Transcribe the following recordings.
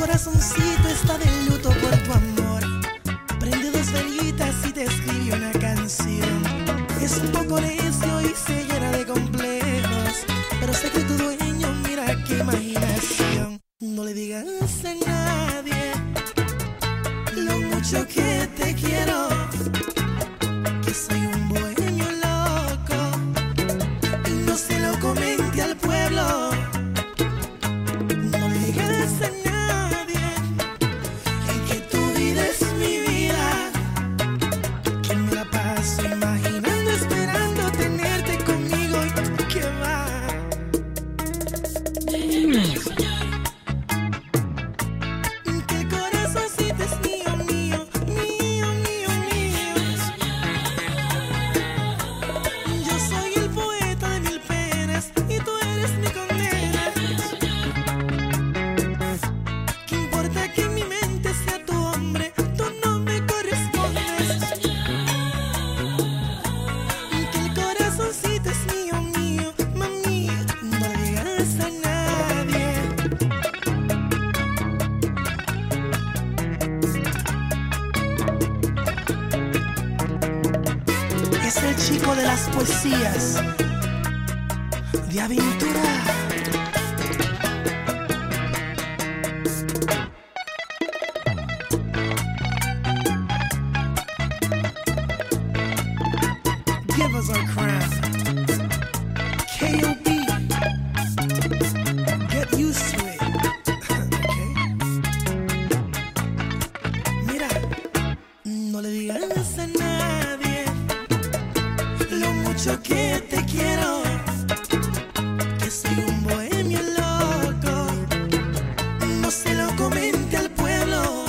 corazoncito está de luto por tu amor. Prende dos velitas y te escribe una canción. Es un poco necio y se llena de complejos, pero sé que tu dueño, mira qué imaginación. No le digas a nadie lo mucho que te quiero, que soy un bohemio loco, y no se lo comente al pueblo. No le digas a nadie que tu vida es mi vida, que me la paso imaginando, esperando tenerte conmigo y que va. Que el corazoncito es mío, mío, mío, mío, mío. Yo soy el poeta de mil penas y tú eres mi condena. ¿Qué importa que en mi mente sea tu hombre? Tú no me correspondes. Que el corazoncito es mío, mío, mami. No le digas a nadie. Es el chico de las poesías de aventura. Give us our crown. K.O.B. Get used to it. Okay. Mira, no le digas a nadie lo mucho que te quiero, que soy un bohemio loco, no se lo comente al pueblo.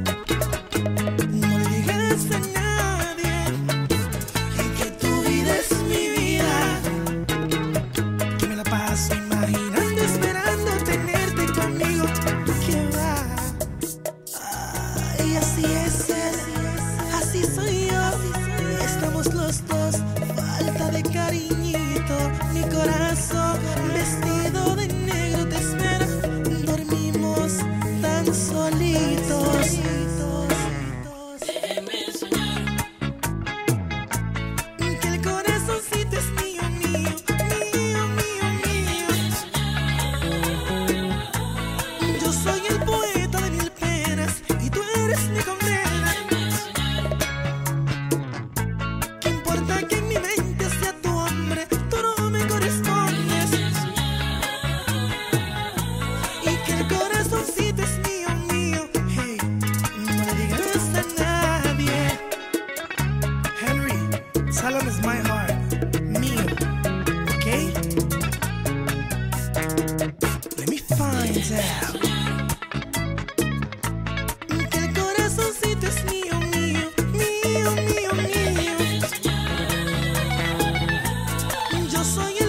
No le digas a nadie que tu vida es mi vida, que me la paso imaginando, esperando tenerte conmigo, que va. Ay, así es él, así soy yo, estamos los dos, falta de cariñito, mi corazón vestido de negro te espera, dormimos tan solitos. Que el corazoncito es mío, mío, mío, mío, mío. Yo soy el poeta de mil penas y tú eres mi condena. ¿Qué importa que en mi mente sea tu hombre? Tú no me correspondes. Y que el corazoncito es mío, mío. Hey, no le digas a nadie. Henry, Salem is my heart, mío, okay? Let me find out. Que el corazoncito es mío, mío, mío, mío, mío. Yo soy